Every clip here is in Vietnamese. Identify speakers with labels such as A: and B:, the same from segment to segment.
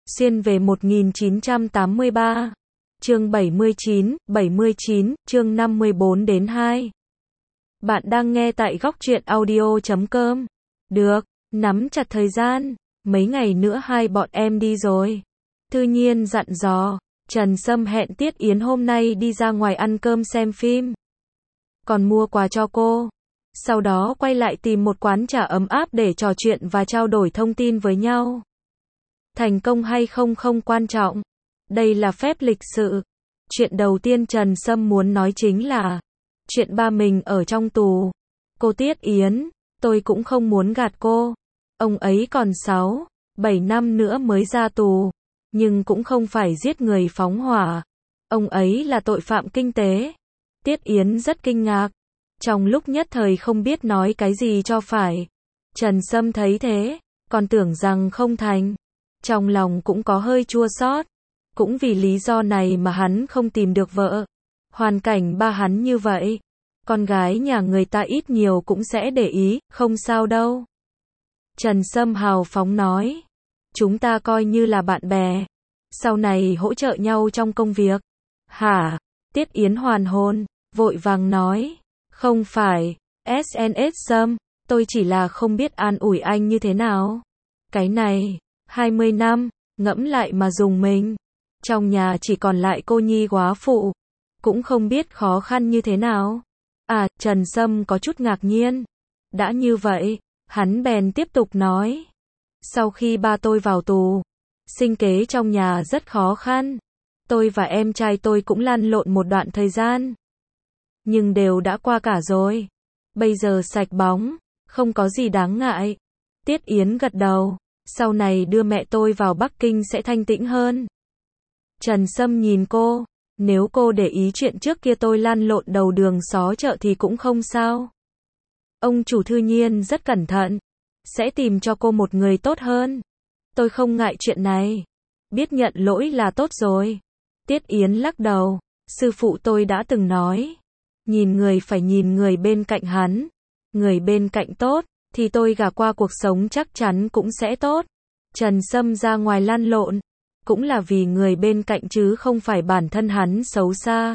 A: Xuyên về 1983. Chương 79, chương 54 đến 2. Bạn đang nghe tại góc truyện audio.com. Được, nắm chặt thời gian, mấy ngày nữa hai bọn em đi rồi. Thư Nhiên dặn dò, Trần Sâm hẹn Tiết Yến hôm nay đi ra ngoài ăn cơm xem phim. Còn mua quà cho cô. Sau đó quay lại tìm một quán trà ấm áp để trò chuyện và trao đổi thông tin với nhau. Thành công hay không không quan trọng. Đây là phép lịch sự. Chuyện đầu tiên Trần Sâm muốn nói chính là chuyện ba mình ở trong tù. Cô Tiết Yến, tôi cũng không muốn gạt cô. Ông ấy còn 7 năm nữa mới ra tù, nhưng cũng không phải giết người phóng hỏa. Ông ấy là tội phạm kinh tế. Tiết Yến rất kinh ngạc. Trong lúc nhất thời không biết nói cái gì cho phải. Trần Sâm thấy thế, còn tưởng rằng không thành. Trong lòng cũng có hơi chua xót. Cũng vì lý do này mà hắn không tìm được vợ. Hoàn cảnh ba hắn như vậy, con gái nhà người ta ít nhiều cũng sẽ để ý, không sao đâu. Trần Sâm hào phóng nói, chúng ta coi như là bạn bè, sau này hỗ trợ nhau trong công việc. Hả? Tiết Yến hoàn hồn, vội vàng nói, không phải, SNS Sâm, tôi chỉ là không biết an ủi anh như thế nào. Cái này, 20 năm, ngẫm lại mà dùng mình. Trong nhà chỉ còn lại cô nhi góa phụ, cũng không biết khó khăn như thế nào. À, Trần Sâm có chút ngạc nhiên. Đã như vậy, hắn bèn tiếp tục nói. Sau khi ba tôi vào tù, sinh kế trong nhà rất khó khăn. Tôi và em trai tôi cũng lăn lộn một đoạn thời gian. Nhưng đều đã qua cả rồi. Bây giờ sạch bóng, không có gì đáng ngại. Tiết Yến gật đầu. Sau này đưa mẹ tôi vào Bắc Kinh sẽ thanh tĩnh hơn. Trần Sâm nhìn cô, nếu cô để ý chuyện trước kia tôi lăn lộn đầu đường xó chợ thì cũng không sao. Ông chủ Thư Nhiên rất cẩn thận, sẽ tìm cho cô một người tốt hơn. Tôi không ngại chuyện này, biết nhận lỗi là tốt rồi. Tiết Yến lắc đầu, sư phụ tôi đã từng nói, nhìn người phải nhìn người bên cạnh hắn. Người bên cạnh tốt, thì tôi gả qua cuộc sống chắc chắn cũng sẽ tốt. Trần Sâm ra ngoài lăn lộn, cũng là vì người bên cạnh chứ không phải bản thân hắn xấu xa.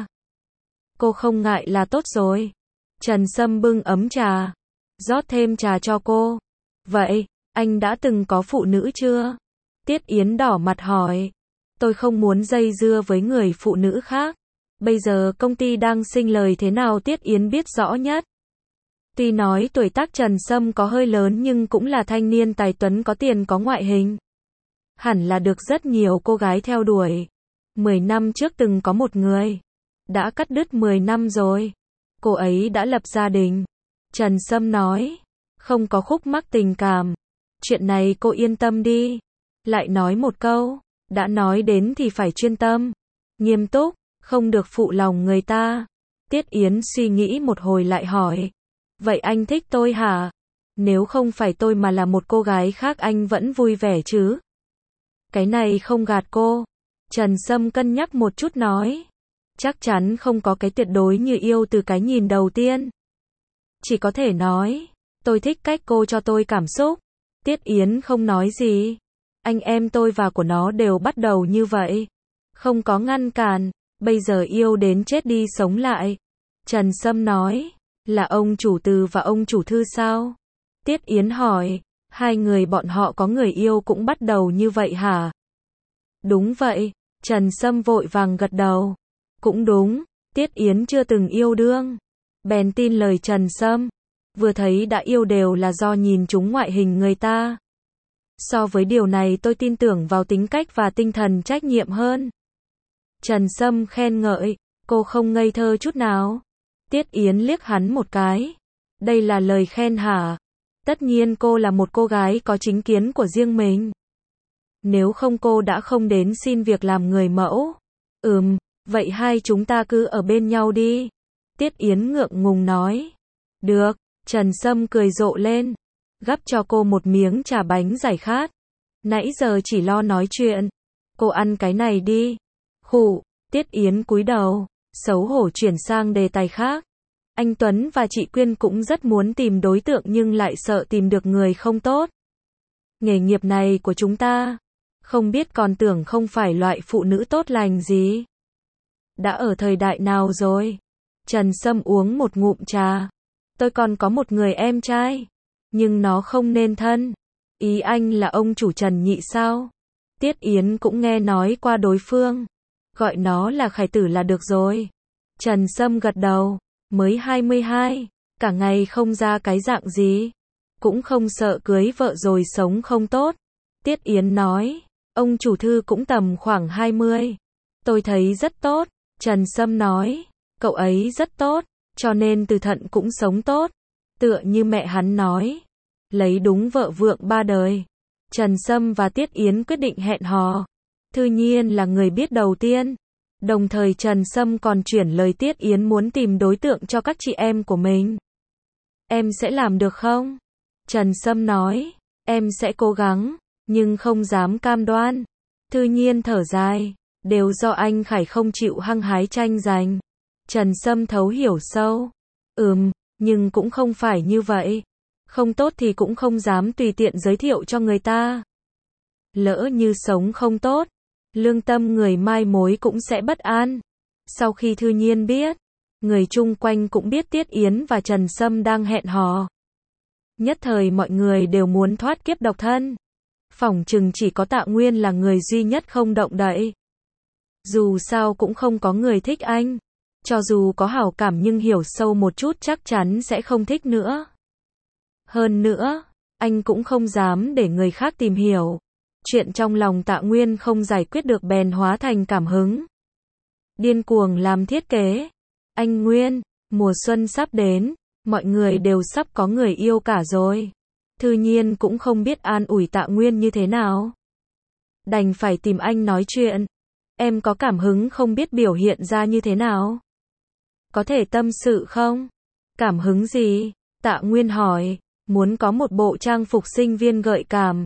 A: Cô không ngại là tốt rồi. Trần Sâm bưng ấm trà, rót thêm trà cho cô. Vậy, anh đã từng có phụ nữ chưa? Tiết Yến đỏ mặt hỏi. Tôi không muốn dây dưa với người phụ nữ khác. Bây giờ công ty đang sinh lời thế nào Tiết Yến biết rõ nhất. Tuy nói tuổi tác Trần Sâm có hơi lớn nhưng cũng là thanh niên tài tuấn có tiền có ngoại hình. Hẳn là được rất nhiều cô gái theo đuổi. 10 năm trước từng có một người. Đã cắt đứt 10 năm rồi. Cô ấy đã lập gia đình. Trần Sâm nói. Không có khúc mắc tình cảm. Chuyện này cô yên tâm đi. Lại nói một câu. Đã nói đến thì phải chuyên tâm. Nghiêm túc. Không được phụ lòng người ta. Tiết Yến suy nghĩ một hồi lại hỏi. Vậy anh thích tôi hả? Nếu không phải tôi mà là một cô gái khác anh vẫn vui vẻ chứ? Cái này không gạt cô. Trần Sâm cân nhắc một chút nói. Chắc chắn không có cái tuyệt đối như yêu từ cái nhìn đầu tiên. Chỉ có thể nói, tôi thích cách cô cho tôi cảm xúc. Tiết Yến không nói gì. Anh em tôi và của nó đều bắt đầu như vậy. Không có ngăn cản, bây giờ yêu đến chết đi sống lại. Trần Sâm nói, là ông chủ Từ và ông chủ Thư sao? Tiết Yến hỏi. Hai người bọn họ có người yêu cũng bắt đầu như vậy hả? Đúng vậy, Trần Sâm vội vàng gật đầu. Cũng đúng, Tiết Yến chưa từng yêu đương. Bèn tin lời Trần Sâm. Vừa thấy đã yêu đều là do nhìn chúng ngoại hình người ta. So với điều này tôi tin tưởng vào tính cách và tinh thần trách nhiệm hơn. Trần Sâm khen ngợi, cô không ngây thơ chút nào. Tiết Yến liếc hắn một cái. Đây là lời khen hả? Tất nhiên cô là một cô gái có chính kiến của riêng mình. Nếu không cô đã không đến xin việc làm người mẫu. Vậy hai chúng ta cứ ở bên nhau đi. Tiết Yến ngượng ngùng nói. Được, Trần Sâm cười rộ lên. Gắp cho cô một miếng trà bánh giải khát. Nãy giờ chỉ lo nói chuyện. Cô ăn cái này đi. Khụ, Tiết Yến cúi đầu, xấu hổ chuyển sang đề tài khác. Anh Tuấn và chị Quyên cũng rất muốn tìm đối tượng nhưng lại sợ tìm được người không tốt. Nghề nghiệp này của chúng ta Không biết còn tưởng không phải loại phụ nữ tốt lành gì. Đã ở thời đại nào rồi? Trần Sâm uống một ngụm trà. Tôi còn có một người em trai. Nhưng nó không nên thân. Ý anh là ông chủ Trần Nhị sao? Tiết Yến cũng nghe nói qua đối phương. Gọi nó là Khải Tử là được rồi. Trần Sâm gật đầu. Mới 22. Cả ngày không ra cái dạng gì. Cũng không sợ cưới vợ rồi sống không tốt. Tiết Yến nói. Ông chủ Thư cũng tầm khoảng 20. Tôi thấy rất tốt. Trần Sâm nói. Cậu ấy rất tốt. Cho nên Từ Thận cũng sống tốt. Tựa như mẹ hắn nói. Lấy đúng vợ vượng ba đời. Trần Sâm và Tiết Yến quyết định hẹn hò. Thư Nhiên là người biết đầu tiên. Đồng thời Trần Sâm còn chuyển lời Tiết Yến muốn tìm đối tượng cho các chị em của mình. Em sẽ làm được không? Trần Sâm nói. Em sẽ cố gắng, nhưng không dám cam đoan. Thư Nhiên thở dài. Đều do anh Khải không chịu hăng hái tranh giành. Trần Sâm thấu hiểu sâu. Nhưng cũng không phải như vậy. Không tốt thì cũng không dám tùy tiện giới thiệu cho người ta. Lỡ như sống không tốt, lương tâm người mai mối cũng sẽ bất an. Sau khi Thư Nhiên biết, người chung quanh cũng biết Tiết Yến và Trần Sâm đang hẹn hò. Nhất thời mọi người đều muốn thoát kiếp độc thân. Phỏng chừng chỉ có Tạ Nguyên là người duy nhất không động đậy. Dù sao cũng không có người thích anh. Cho dù có hảo cảm nhưng hiểu sâu một chút chắc chắn sẽ không thích nữa. Hơn nữa, anh cũng không dám để người khác tìm hiểu. Chuyện trong lòng Tạ Nguyên không giải quyết được bèn hóa thành cảm hứng. Điên cuồng làm thiết kế. Anh Nguyên, mùa xuân sắp đến, mọi người đều sắp có người yêu cả rồi. Thư Nhiên cũng không biết an ủi Tạ Nguyên như thế nào. Đành phải tìm anh nói chuyện. Em có cảm hứng không biết biểu hiện ra như thế nào. Có thể tâm sự không? Cảm hứng gì? Tạ Nguyên hỏi. Muốn có một bộ trang phục sinh viên gợi cảm.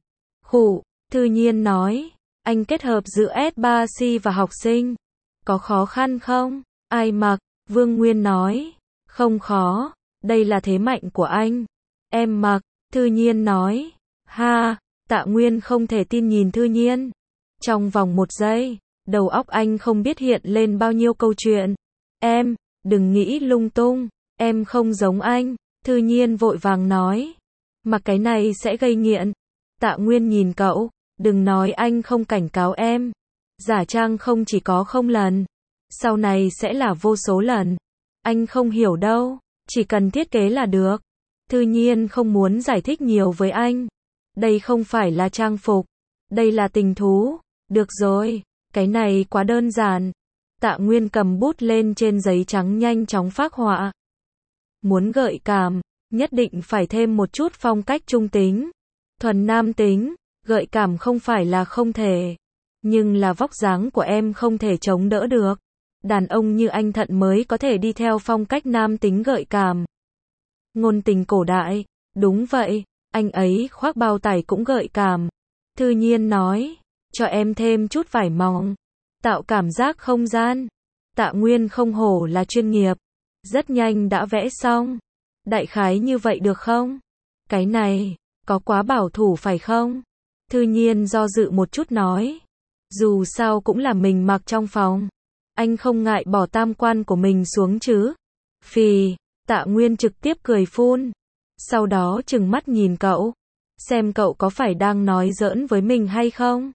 A: Thư Nhiên nói. Anh kết hợp giữa S3C và học sinh. Có khó khăn không? Ai mặc? Vương Nguyên nói. Không khó. Đây là thế mạnh của anh. Em mặc. Thư Nhiên nói. Ha. Tạ Nguyên không thể tin nhìn Thư Nhiên. Trong vòng 1 giây, đầu óc anh không biết hiện lên bao nhiêu câu chuyện. Em, đừng nghĩ lung tung. Em không giống anh. Thư Nhiên vội vàng nói. Mặc cái này sẽ gây nghiện. Tạ Nguyên nhìn cậu. Đừng nói anh không cảnh cáo em. Giả trang không chỉ có không lần. Sau này sẽ là vô số lần. Anh không hiểu đâu. Chỉ cần thiết kế là được. Thư Nhiên không muốn giải thích nhiều với anh. Đây không phải là trang phục. Đây là tình thú. Được rồi. Cái này quá đơn giản. Tạ Nguyên cầm bút lên trên giấy trắng nhanh chóng phác họa. Muốn gợi cảm, nhất định phải thêm một chút phong cách trung tính. Thuần nam tính, gợi cảm không phải là không thể. Nhưng là vóc dáng của em không thể chống đỡ được. Đàn ông như anh Thận mới có thể đi theo phong cách nam tính gợi cảm. Ngôn tình cổ đại, đúng vậy, anh ấy khoác bao tải cũng gợi cảm. Thư Nhiên nói, cho em thêm chút vải mỏng, tạo cảm giác không gian. Tạ Nguyên không hổ là chuyên nghiệp, rất nhanh đã vẽ xong. Đại khái như vậy được không? Cái này, có quá bảo thủ phải không? Thư Nhiên do dự một chút nói. Dù sao cũng là mình mặc trong phòng. Anh không ngại bỏ tam quan của mình xuống chứ? Phì, Tạ Nguyên trực tiếp cười phun. Sau đó trừng mắt nhìn cậu. Xem cậu có phải đang nói giỡn với mình hay không?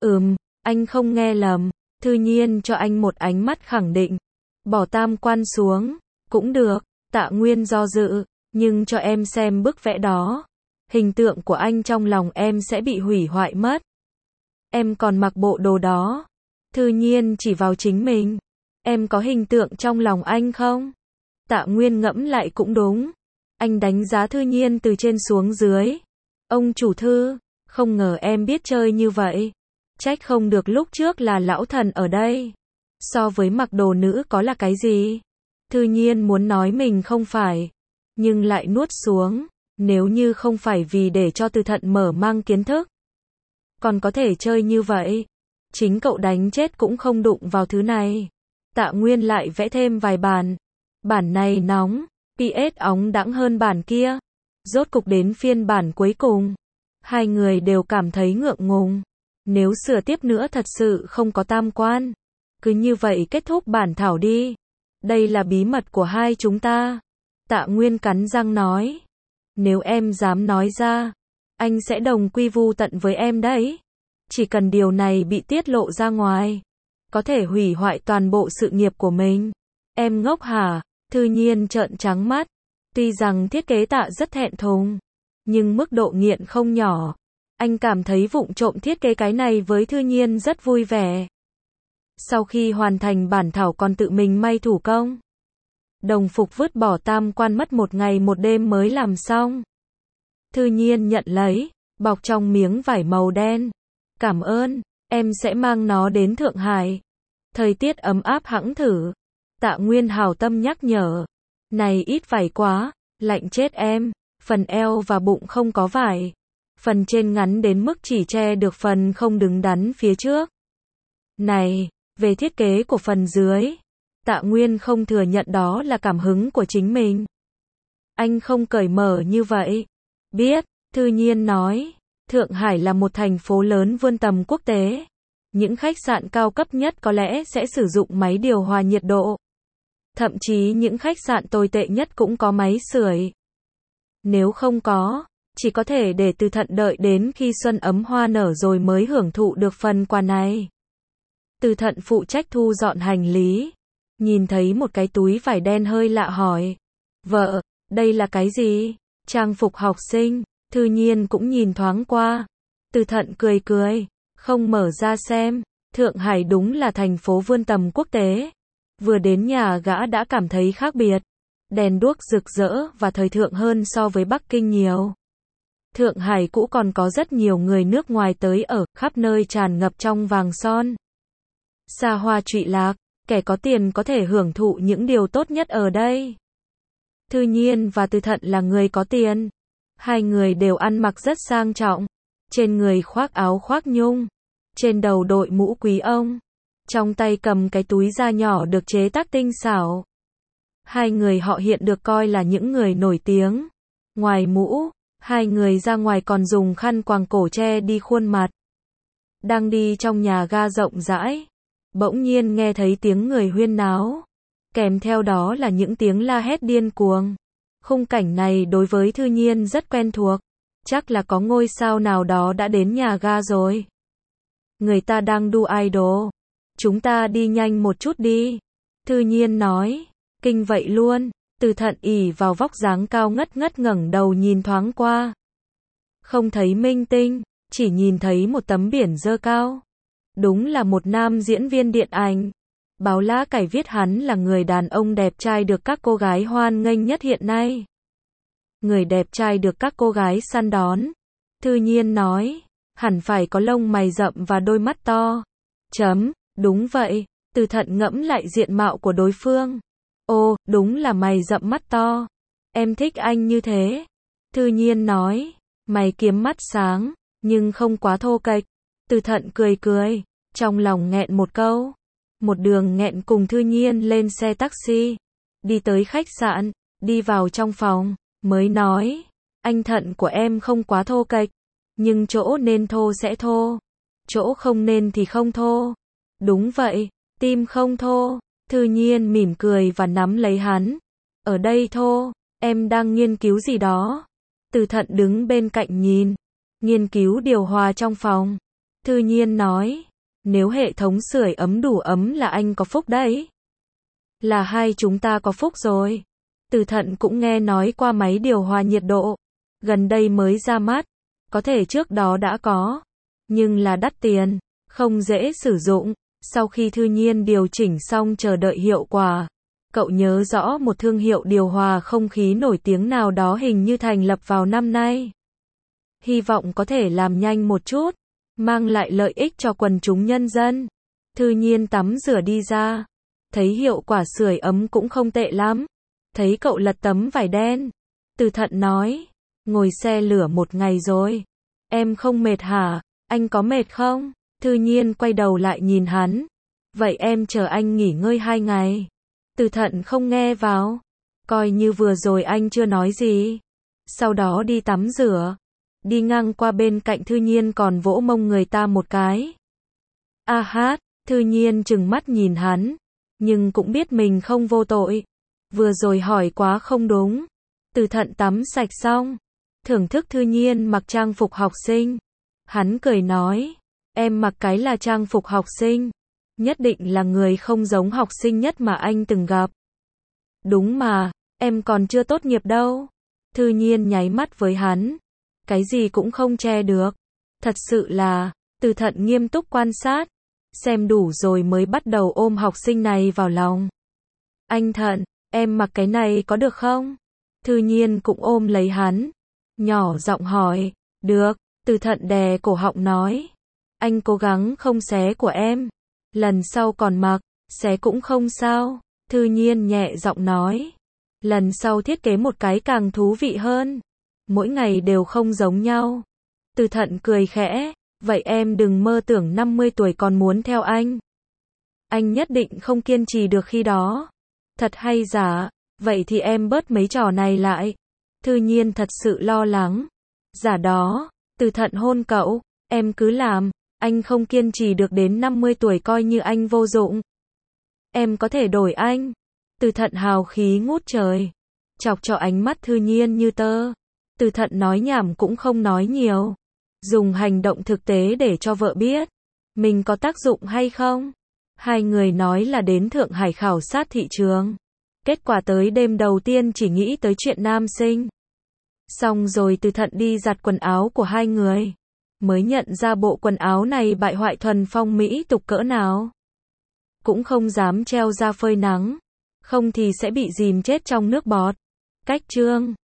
A: Anh không nghe lầm. Thư Nhiên cho anh một ánh mắt khẳng định. Bỏ tam quan xuống. Cũng được. Tạ Nguyên do dự. Nhưng cho em xem bức vẽ đó. Hình tượng của anh trong lòng em sẽ bị hủy hoại mất. Em còn mặc bộ đồ đó. Thư Nhiên chỉ vào chính mình. Em có hình tượng trong lòng anh không? Tạ Nguyên ngẫm lại cũng đúng. Anh đánh giá Thư Nhiên từ trên xuống dưới. Ông chủ Thư, không ngờ em biết chơi như vậy. Trách không được lúc trước là lão thần ở đây. So với mặc đồ nữ có là cái gì? Thư Nhiên muốn nói mình không phải. Nhưng lại nuốt xuống. Nếu như không phải vì để cho Từ Thận mở mang kiến thức. Còn có thể chơi như vậy. Chính cậu đánh chết cũng không đụng vào thứ này. Tạ Nguyên lại vẽ thêm vài bản. Bản này nóng, PS óng đãng hơn bản kia. Rốt cục đến phiên bản cuối cùng. Hai người đều cảm thấy ngượng ngùng. Nếu sửa tiếp nữa thật sự không có tam quan. Cứ như vậy kết thúc bản thảo đi. Đây là bí mật của hai chúng ta. Tạ Nguyên cắn răng nói. Nếu em dám nói ra, anh sẽ đồng quy vu tận với em đấy. Chỉ cần điều này bị tiết lộ ra ngoài, có thể hủy hoại toàn bộ sự nghiệp của mình. Em ngốc hả? Thư Nhiên trợn trắng mắt. Tuy rằng thiết kế Tạ rất thẹn thùng, nhưng mức độ nghiện không nhỏ. Anh cảm thấy vụng trộm thiết kế cái này với Thư Nhiên rất vui vẻ. Sau khi hoàn thành bản thảo còn tự mình may thủ công. Đồng phục vứt bỏ tam quan mất 1 ngày 1 đêm mới làm xong. Thư Nhiên nhận lấy, bọc trong miếng vải màu đen. Cảm ơn, em sẽ mang nó đến Thượng Hải. Thời tiết ấm áp hẵng thử. Tạ Nguyên hảo tâm nhắc nhở. Này ít vải quá, lạnh chết em. Phần eo và bụng không có vải. Phần trên ngắn đến mức chỉ che được phần không đứng đắn phía trước. Này, về thiết kế của phần dưới. Tạ Nguyên không thừa nhận đó là cảm hứng của chính mình. Anh không cởi mở như vậy. Biết, Thư Nhiên nói. Thượng Hải là một thành phố lớn vươn tầm quốc tế. Những khách sạn cao cấp nhất có lẽ sẽ sử dụng máy điều hòa nhiệt độ. Thậm chí những khách sạn tồi tệ nhất cũng có máy sưởi. Nếu không có, chỉ có thể để Từ Thận đợi đến khi xuân ấm hoa nở rồi mới hưởng thụ được phần quà này. Từ Thận phụ trách thu dọn hành lý. Nhìn thấy một cái túi vải đen hơi lạ hỏi. Vợ, đây là cái gì? Trang phục học sinh. Thư Nhiên cũng nhìn thoáng qua. Từ Thận cười cười. Không mở ra xem. Thượng Hải đúng là thành phố vươn tầm quốc tế. Vừa đến nhà gã đã cảm thấy khác biệt. Đèn đuốc rực rỡ và thời thượng hơn so với Bắc Kinh nhiều. Thượng Hải cũ còn có rất nhiều người nước ngoài tới ở, khắp nơi tràn ngập trong vàng son. Xa hoa trụy lạc, kẻ có tiền có thể hưởng thụ những điều tốt nhất ở đây. Thư Nhiên và Từ Thận là người có tiền. Hai người đều ăn mặc rất sang trọng. Trên người khoác áo khoác nhung. Trên đầu đội mũ quý ông. Trong tay cầm cái túi da nhỏ được chế tác tinh xảo. Hai người họ hiện được coi là những người nổi tiếng. Ngoài mũ, hai người ra ngoài còn dùng khăn quàng cổ che đi khuôn mặt. Đang đi trong nhà ga rộng rãi. Bỗng nhiên nghe thấy tiếng người huyên náo. Kèm theo đó là những tiếng la hét điên cuồng. Khung cảnh này đối với Thư Nhiên rất quen thuộc. Chắc là có ngôi sao nào đó đã đến nhà ga rồi. Người ta đang đu idol. Chúng ta đi nhanh một chút đi. Thư Nhiên nói. Kinh vậy luôn. Từ Thận ỉ vào vóc dáng cao ngất ngất ngẩng đầu nhìn thoáng qua. Không thấy minh tinh, chỉ nhìn thấy một tấm biển dơ cao. Đúng là một nam diễn viên điện ảnh. Báo lá cải viết hắn là người đàn ông đẹp trai được các cô gái hoan nghênh nhất hiện nay. Người đẹp trai được các cô gái săn đón. Thư Nhiên nói. Hẳn phải có lông mày rậm và đôi mắt to. Đúng vậy. Từ Thận ngẫm lại diện mạo của đối phương. Ồ, đúng là mày rậm mắt to. Em thích anh như thế. Thư Nhiên nói. Mày kiếm mắt sáng, nhưng không quá thô kệch. Từ Thận cười cười, trong lòng nghẹn một câu. Một đường nghẹn cùng Thư Nhiên lên xe taxi. Đi tới khách sạn, đi vào trong phòng, mới nói. Anh Thận của em không quá thô kệch. Nhưng chỗ nên thô sẽ thô. Chỗ không nên thì không thô. Đúng vậy, tim không thô. Thư Nhiên mỉm cười và nắm lấy hắn. Ở đây thô, em đang nghiên cứu gì đó. Từ Thận đứng bên cạnh nhìn. Nghiên cứu điều hòa trong phòng. Thư Nhiên nói. Nếu hệ thống sưởi ấm đủ ấm là anh có phúc đấy. Là hai chúng ta có phúc rồi. Từ Thận cũng nghe nói qua máy điều hòa nhiệt độ. Gần đây mới ra mắt. Có thể trước đó đã có. Nhưng là đắt tiền. Không dễ sử dụng. Sau khi Thư Nhiên điều chỉnh xong chờ đợi hiệu quả. Cậu nhớ rõ một thương hiệu điều hòa không khí nổi tiếng nào đó hình như thành lập vào năm nay. Hy vọng có thể làm nhanh một chút. Mang lại lợi ích cho quần chúng nhân dân. Thư Nhiên tắm rửa đi ra. Thấy hiệu quả sưởi ấm cũng không tệ lắm. Thấy cậu lật tấm vải đen. Từ Thận nói. Ngồi xe lửa 1 ngày rồi. Em không mệt hả? Anh có mệt không? Thư Nhiên quay đầu lại nhìn hắn. Vậy em chờ anh nghỉ ngơi 2 ngày. Từ Thận không nghe vào. Coi như vừa rồi anh chưa nói gì. Sau đó đi tắm rửa. đi ngang qua bên cạnh Thư Nhiên còn vỗ mông người ta một cái. A hát, Thư Nhiên trừng mắt nhìn hắn, nhưng cũng biết mình không vô tội. Vừa rồi hỏi quá không đúng. Từ Thận tắm sạch xong, thưởng thức Thư Nhiên mặc trang phục học sinh. Hắn cười nói, em mặc cái là trang phục học sinh, nhất định là người không giống học sinh nhất mà anh từng gặp. Đúng mà, em còn chưa tốt nghiệp đâu. Thư Nhiên nháy mắt với hắn, cái gì cũng không che được. Thật sự là, Từ Thận nghiêm túc quan sát, xem đủ rồi mới bắt đầu ôm học sinh này vào lòng. Anh Thận, em mặc cái này có được không? Thư Nhiên cũng ôm lấy hắn, nhỏ giọng hỏi. Được. Từ Thận đè cổ họng nói, anh cố gắng không xé của em, lần sau còn mặc, xé cũng không sao. Thư Nhiên nhẹ giọng nói, lần sau thiết kế một cái càng thú vị hơn, mỗi ngày đều không giống nhau. Từ Thận cười khẽ, vậy em đừng mơ tưởng 50 tuổi còn muốn theo anh. Anh nhất định không kiên trì được khi đó. Thật hay giả, vậy thì em bớt mấy trò này lại. Thư Nhiên thật sự lo lắng. Giả đó, Từ Thận hôn cậu, em cứ làm, anh không kiên trì được đến 50 tuổi coi như anh vô dụng. Em có thể đổi anh. Từ Thận hào khí ngút trời, chọc cho ánh mắt Thư Nhiên như tơ. Từ Thận nói nhảm cũng không nói nhiều, dùng hành động thực tế để cho vợ biết mình có tác dụng hay không. Hai người nói là đến Thượng Hải khảo sát thị trường, kết quả tới đêm đầu tiên chỉ nghĩ tới chuyện nam sinh. Xong rồi Từ Thận đi giặt quần áo của hai người, mới nhận ra bộ quần áo này bại hoại thuần phong mỹ tục cỡ nào. Cũng không dám treo ra phơi nắng, không thì sẽ bị dìm chết trong nước bọt. Cách chương